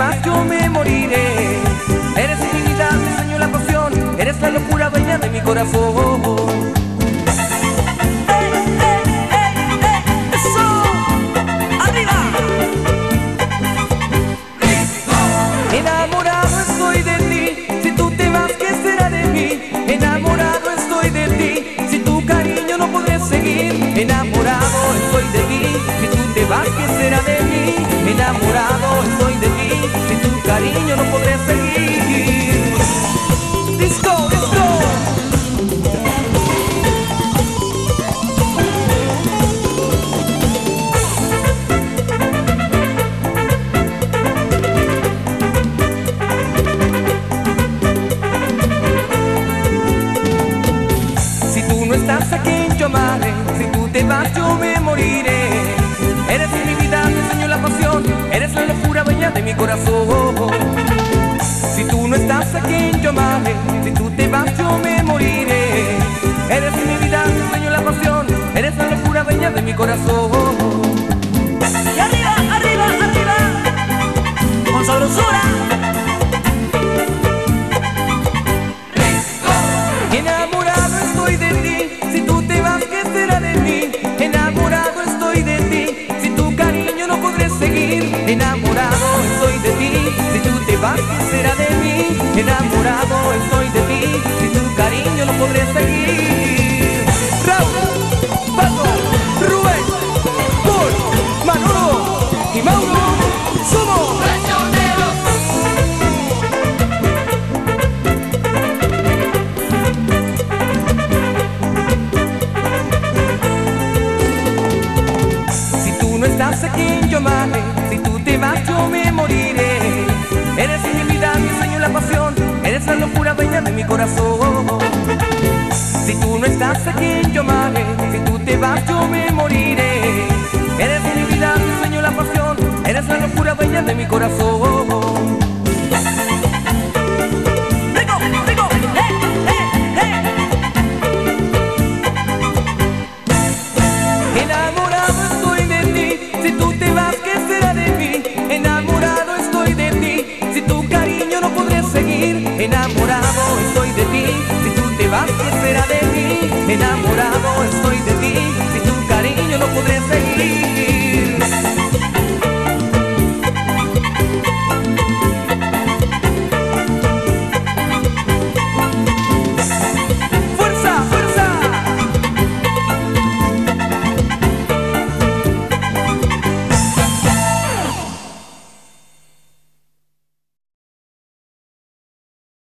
vas yo me moriré. Eres mi vida, mi sueño, la pasión, eres la locura dueña de mi corazón. Enamorado estoy de ti, si tú te vas, ¿qué será de mí? Enamorado estoy de ti, si tu cariño no podré seguir. Enamorado estoy de ti, si tú te vas, ¿qué será de mí? Enamorado estoy de ti, si tu cariño no podré seguir. Disco, disco. No estás aquí, yo amaré. Si tú te vas, yo me moriré. Eres mi vida, mi sueño, la pasión, eres la locura dueña de mi corazón. Si tú no estás aquí, yo amaré. Si tú te vas, yo me moriré. Eres mi vida, mi sueño, la pasión, eres la locura dueña de mi corazón. Y arriba, arriba, arriba, con sabrosura. Enamorado estoy de ti, si tú te vas, ¿qué será de mí? Enamorado estoy de ti, si tu cariño no podré seguir. Enamorado estoy de ti, si tú te vas, ¿qué será de mí? Enamorado estoy de ti, si tu cariño no podré seguir. Raúl, Paco, Rubén, Paul, Manolo y Mauro somos traicioneros. Si tú no estás aquí, yo amaré. Si tú te vas, yo me moriré. Eres mi vida, mi sueño, la pasión, eres la locura dueña de mi corazón. Si tú no estás aquí, yo amaré. Si tú te vas, yo me moriré. Eres mi vida, mi sueño, la pasión, eres la locura dueña de mi corazón. Rico, rico, Enamorado estoy de ti, si tú te vas, ¿qué será de mí? Enamorado estoy de ti, si tu cariño no podré seguir. Enamorado estoy de ti, si tú te vas, ¿qué será de mí? Enamorado estoy de ti.